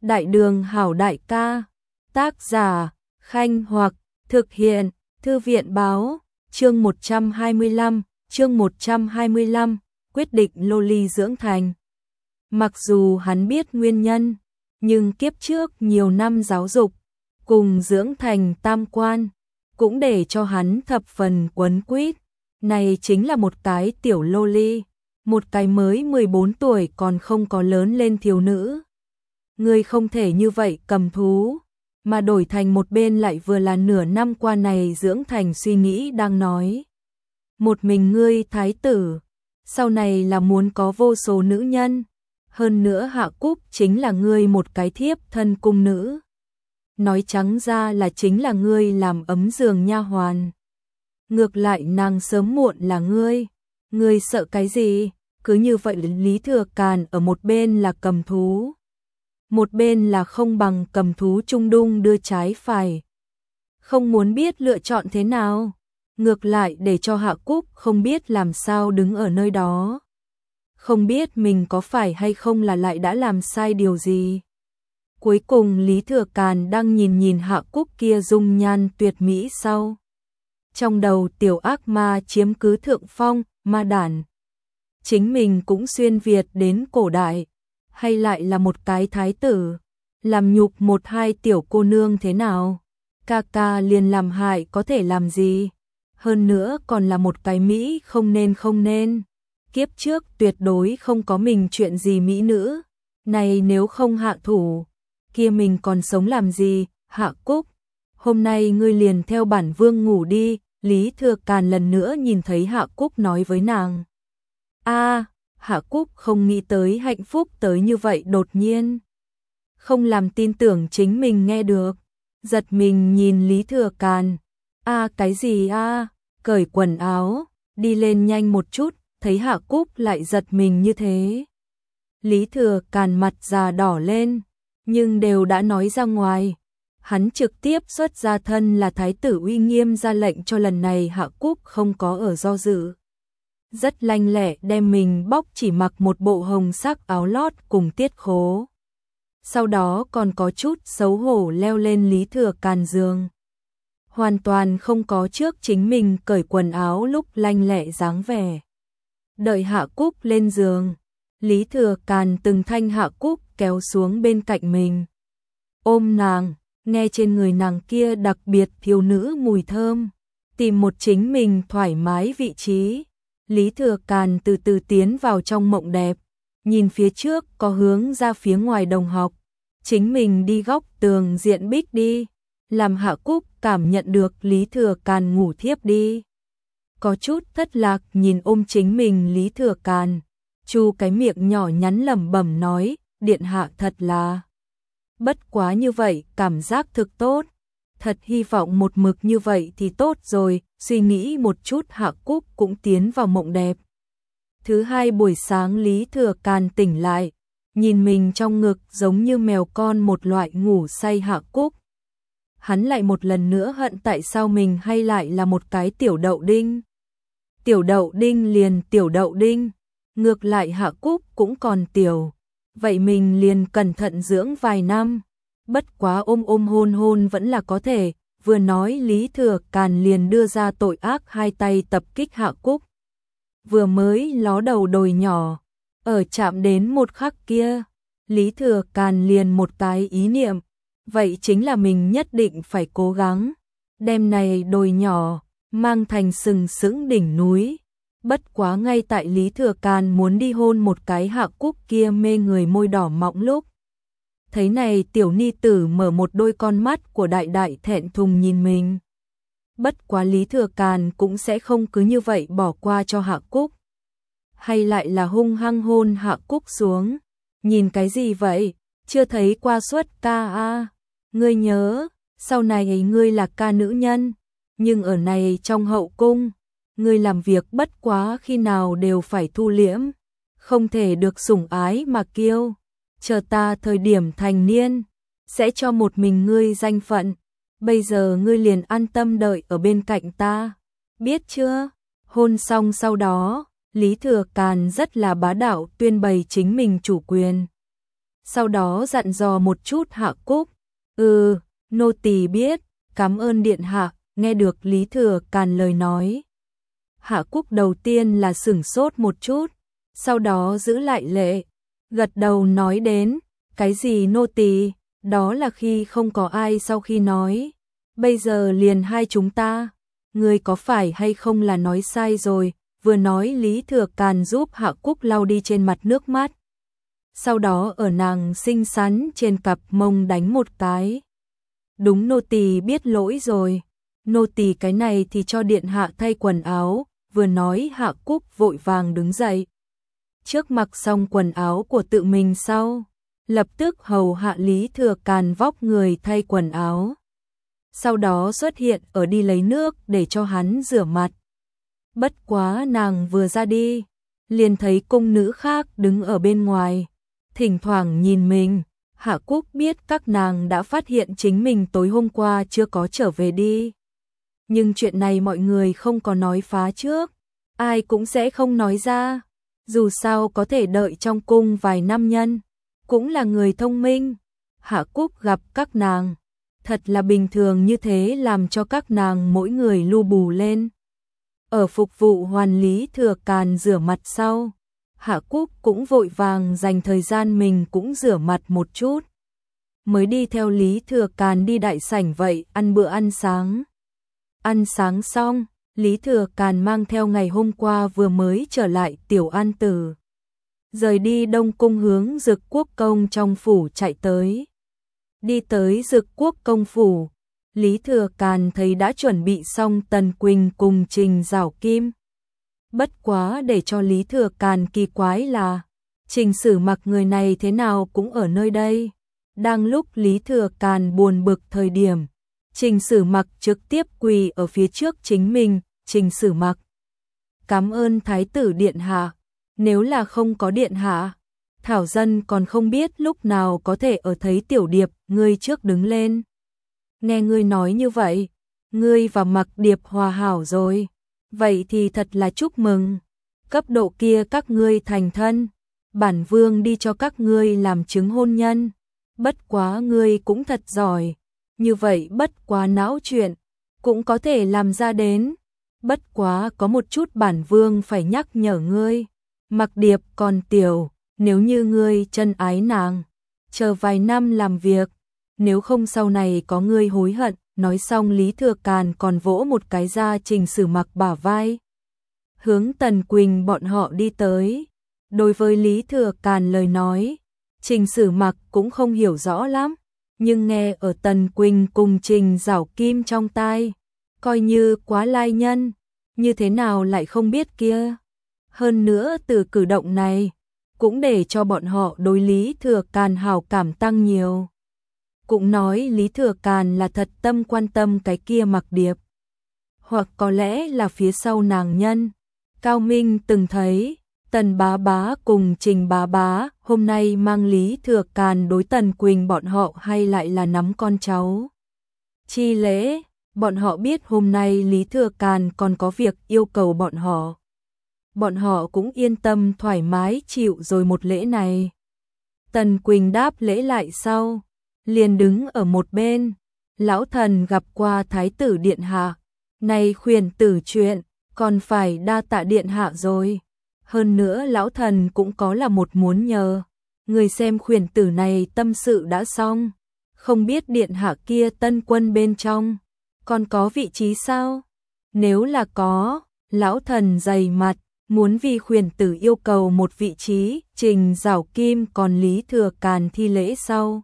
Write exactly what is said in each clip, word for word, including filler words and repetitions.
Đại đường hảo đại ca. Tác giả, Khanh Hoặc, thực hiện, Thư viện báo, chương một trăm hai mươi lăm, chương một trăm hai mươi lăm, quyết định loli dưỡng thành. Mặc dù hắn biết nguyên nhân, nhưng kiếp trước nhiều năm giáo dục, cùng dưỡng thành tam quan, cũng để cho hắn thập phần quấn quýt. Này chính là một cái tiểu loli, một cái mới mười bốn tuổi còn không có lớn lên thiếu nữ. Ngươi không thể như vậy cầm thú, mà đổi thành một bên lại vừa là nửa năm qua này dưỡng thành suy nghĩ đang nói. Một mình ngươi thái tử, sau này là muốn có vô số nữ nhân, hơn nữa Hạ Cúc chính là ngươi một cái thiếp thân cung nữ. Nói trắng ra là chính là ngươi làm ấm giường nha hoàn. Ngược lại nàng sớm muộn là ngươi, ngươi sợ cái gì? Cứ như vậy Lý Thừa Càn ở một bên là cầm thú, một bên là không bằng cầm thú trung đung đưa trái phải. Không muốn biết lựa chọn thế nào, ngược lại để cho Hạ Cúc không biết làm sao đứng ở nơi đó. Không biết mình có phải hay không là lại đã làm sai điều gì. Cuối cùng Lý Thừa Càn đang nhìn nhìn Hạ Cúc kia dung nhan tuyệt mỹ sau. Trong đầu tiểu ác ma chiếm cứ thượng phong, ma đản. Chính mình cũng xuyên Việt đến cổ đại, hay lại là một cái thái tử, làm nhục một hai tiểu cô nương thế nào? Ca ca liền làm hại có thể làm gì? Hơn nữa còn là một cái Mỹ không nên không nên. Kiếp trước tuyệt đối không có mình chuyện gì Mỹ nữ. Này nếu không hạ thủ, kia mình còn sống làm gì? Hạ Cúc, hôm nay ngươi liền theo bản vương ngủ đi. Lý Thừa Càn lần nữa nhìn thấy Hạ Cúc nói với nàng. A, Hạ Cúc không nghĩ tới hạnh phúc tới như vậy đột nhiên. Không làm tin tưởng chính mình nghe được. Giật mình nhìn Lý Thừa Càn. A cái gì a? Cởi quần áo, đi lên nhanh một chút, thấy Hạ Cúc lại giật mình như thế. Lý Thừa Càn mặt già đỏ lên, nhưng đều đã nói ra ngoài. Hắn trực tiếp xuất ra thân là thái tử uy nghiêm ra lệnh cho lần này Hạ Cúc không có ở do dự. Rất lanh lẹ đem mình bóc chỉ mặc một bộ hồng sắc áo lót cùng tiết khố. Sau đó còn có chút xấu hổ leo lên Lý Thừa Càn giường. Hoàn toàn không có trước chính mình cởi quần áo lúc lanh lẹ dáng vẻ. Đợi Hạ Cúc lên giường, Lý Thừa Càn từng thanh Hạ Cúc kéo xuống bên cạnh mình. Ôm nàng, nghe trên người nàng kia đặc biệt thiếu nữ mùi thơm, tìm một chính mình thoải mái vị trí. Lý Thừa Càn từ từ tiến vào trong mộng đẹp, nhìn phía trước có hướng ra phía ngoài đồng học, chính mình đi góc tường diện bích đi, làm Hạ Cúc cảm nhận được Lý Thừa Càn ngủ thiếp đi. Có chút thất lạc nhìn ôm chính mình Lý Thừa Càn, chu cái miệng nhỏ nhắn lẩm bẩm nói, điện hạ thật là. Bất quá như vậy, cảm giác thực tốt. Thật hy vọng một mực như vậy thì tốt rồi, suy nghĩ một chút Hạ Cúc cũng tiến vào mộng đẹp. Thứ hai buổi sáng Lý Thừa Càn tỉnh lại, nhìn mình trong ngực giống như mèo con một loại ngủ say Hạ Cúc. Hắn lại một lần nữa hận tại sao mình hay lại là một cái tiểu đậu đinh. Tiểu đậu đinh liền tiểu đậu đinh, ngược lại Hạ Cúc cũng còn tiểu. Vậy mình liền cẩn thận dưỡng vài năm, bất quá ôm ôm hôn hôn vẫn là có thể, vừa nói Lý Thừa Càn liền đưa ra tội ác hai tay tập kích Hạ Cúc. Vừa mới ló đầu đồi nhỏ, ở chạm đến một khắc kia, Lý Thừa Càn liền một cái ý niệm, vậy chính là mình nhất định phải cố gắng, đem này đồi nhỏ, mang thành sừng sững đỉnh núi. Bất quá ngay tại Lý Thừa Càn muốn đi hôn một cái Hạ Cúc kia mê người môi đỏ mọng lúc. Thấy này tiểu ni tử mở một đôi con mắt của đại đại thẹn thùng nhìn mình. Bất quá Lý Thừa Càn cũng sẽ không cứ như vậy bỏ qua cho Hạ Cúc. Hay lại là hung hăng hôn Hạ Cúc xuống. Nhìn cái gì vậy? Chưa thấy qua suất ca a? Ngươi nhớ, sau này ngươi là ca nữ nhân, nhưng ở này trong hậu cung. Ngươi làm việc bất quá khi nào đều phải thu liễm, không thể được sủng ái mà kiêu. Chờ ta thời điểm thành niên, sẽ cho một mình ngươi danh phận. Bây giờ ngươi liền an tâm đợi ở bên cạnh ta, biết chưa? Hôn xong sau đó, Lý Thừa Càn rất là bá đạo tuyên bày chính mình chủ quyền. sau đó dặn dò một chút Hạ Cúc. Ừ, nô tỳ biết, cảm ơn điện hạ. Nghe được Lý Thừa Càn lời nói, Hạ Cúc đầu tiên là sửng sốt một chút, sau đó giữ lại lệ, gật đầu nói đến, cái gì nô tỳ, đó là khi không có ai sau khi nói, bây giờ liền hai chúng ta, người có phải hay không là nói sai rồi. Vừa nói Lý Thừa Càn giúp Hạ Cúc lau đi trên mặt nước mắt, sau đó ở nàng xinh xắn trên cặp mông đánh một cái. Đúng, nô tỳ biết lỗi rồi, nô tỳ cái này thì cho điện hạ thay quần áo. Vừa nói Hạ Cúc vội vàng đứng dậy, trước mặc xong quần áo của tự mình sau, lập tức hầu hạ Lý Thừa Càn vóc người thay quần áo, sau đó xuất hiện ở đi lấy nước để cho hắn rửa mặt. Bất quá nàng vừa ra đi, liền thấy cung nữ khác đứng ở bên ngoài, thỉnh thoảng nhìn mình. Hạ Cúc biết các nàng đã phát hiện chính mình tối hôm qua chưa có trở về đi. Nhưng chuyện này mọi người không có nói phá trước, ai cũng sẽ không nói ra. Dù sao có thể đợi trong cung vài năm nhân, cũng là người thông minh. Hạ Cúc gặp các nàng, thật là bình thường như thế làm cho các nàng mỗi người lu bù lên. Ở phục vụ hoàn Lý Thừa Càn rửa mặt sau, Hạ Cúc cũng vội vàng dành thời gian mình cũng rửa mặt một chút, mới đi theo Lý Thừa Càn đi đại sảnh vậy ăn bữa ăn sáng. Ăn sáng xong, Lý Thừa Càn mang theo ngày hôm qua vừa mới trở lại Tiểu An Tử, rời đi Đông Cung hướng Dực Quốc Công trong phủ chạy tới. Đi tới Dực Quốc Công phủ, Lý Thừa Càn thấy đã chuẩn bị xong Tần Quỳnh cùng Trình Giảo Kim. Bất quá để cho Lý Thừa Càn kỳ quái là, Trình Sử Mặc người này thế nào cũng ở nơi đây. Đang lúc Lý Thừa Càn buồn bực thời điểm, Trình Sử Mặc trực tiếp quỳ ở phía trước chính mình. Trình Sử Mặc, cảm ơn Thái tử điện hạ, nếu là không có điện hạ, Thảo dân còn không biết lúc nào có thể ở thấy Tiểu Điệp. Ngươi trước đứng lên. Nghe ngươi nói như vậy, ngươi và Mặc Điệp hòa hảo rồi, vậy thì thật là chúc mừng. Cấp độ kia các ngươi thành thân, bản vương đi cho các ngươi làm chứng hôn nhân. Bất quá ngươi cũng thật giỏi, như vậy bất quá não chuyện, cũng có thể làm ra đến. Bất quá có một chút bản vương phải nhắc nhở ngươi, Mặc Điệp còn tiểu, nếu như ngươi chân ái nàng, chờ vài năm làm việc, nếu không sau này có ngươi hối hận. Nói xong Lý Thừa Càn còn vỗ một cái ra Trình Sử Mặc bả vai, hướng Tần Quỳnh bọn họ đi tới. Đối với Lý Thừa Càn lời nói, Trình Sử Mặc cũng không hiểu rõ lắm, nhưng nghe ở Tần Quỳnh cùng Trình Giảo Kim trong tai, coi như quá lai nhân, như thế nào lại không biết kia. Hơn nữa từ cử động này, cũng để cho bọn họ đối Lý Thừa Càn hảo cảm tăng nhiều. Cũng nói Lý Thừa Càn là thật tâm quan tâm cái kia Mặc Điệp, hoặc có lẽ là phía sau nàng nhân. Cao Minh từng thấy Tần Bá Bá cùng Trình Bá Bá hôm nay mang Lý Thừa Càn đối Tần Quỳnh bọn họ hay lại là nắm con cháu chi lễ. Bọn họ biết hôm nay Lý Thừa Càn còn có việc yêu cầu bọn họ, bọn họ cũng yên tâm thoải mái chịu rồi một lễ này. Tần Quỳnh đáp lễ lại sau, liền đứng ở một bên. Lão thần gặp qua Thái tử điện hạ, này khuyển tử chuyện, còn phải đa tạ điện hạ rồi. Hơn nữa lão thần cũng có là một muốn nhờ, người xem khuyển tử này tâm sự đã xong, không biết điện hạ kia tân quân bên trong, còn có vị trí sao? Nếu là có, lão thần dày mặt, muốn vì khuyển tử yêu cầu một vị trí. Trình Giảo Kim còn Lý Thừa Càn thi lễ sau,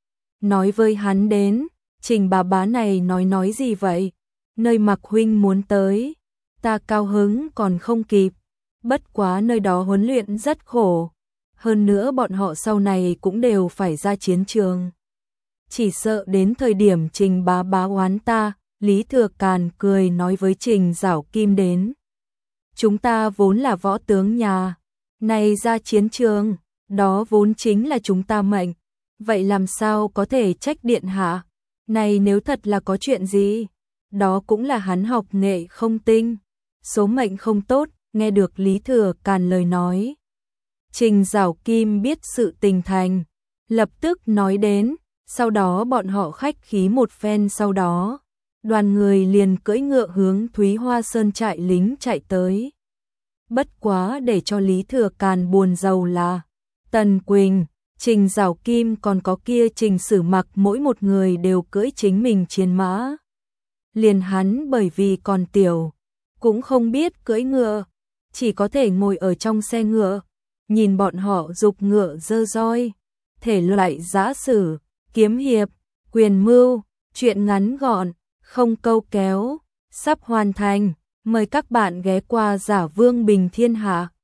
nói với hắn đến, Trình Bá Bá này nói nói gì vậy? Nơi Mặc huynh muốn tới, ta cao hứng còn không kịp, bất quá nơi đó huấn luyện rất khổ, hơn nữa bọn họ sau này cũng đều phải ra chiến trường, chỉ sợ đến thời điểm Trình Bá Bá oán ta. Lý Thừa Càn cười nói với Trình Giảo Kim đến, chúng ta vốn là võ tướng nhà, này ra chiến trường, đó vốn chính là chúng ta mệnh, vậy làm sao có thể trách điện hạ? Này nếu thật là có chuyện gì, đó cũng là hắn học nghệ không tinh, số mệnh không tốt. Nghe được Lý Thừa Càn lời nói, Trình Giảo Kim biết sự tình thành, lập tức nói đến, sau đó bọn họ khách khí một phen sau đó, đoàn người liền cưỡi ngựa hướng Thúy Hoa Sơn trại lính chạy tới. Bất quá để cho Lý Thừa Càn buồn rầu là Tần Quỳnh, Trình Giảo Kim còn có kia Trình Sử Mặc mỗi một người đều cưỡi chính mình chiến mã. Liền hắn bởi vì còn tiểu, cũng không biết cưỡi ngựa, chỉ có thể ngồi ở trong xe ngựa, nhìn bọn họ dục ngựa dơ roi, thể loại giã sử, kiếm hiệp, quyền mưu, chuyện ngắn gọn, không câu kéo, sắp hoàn thành, mời các bạn ghé qua Giả Vương Bình Thiên Hạ.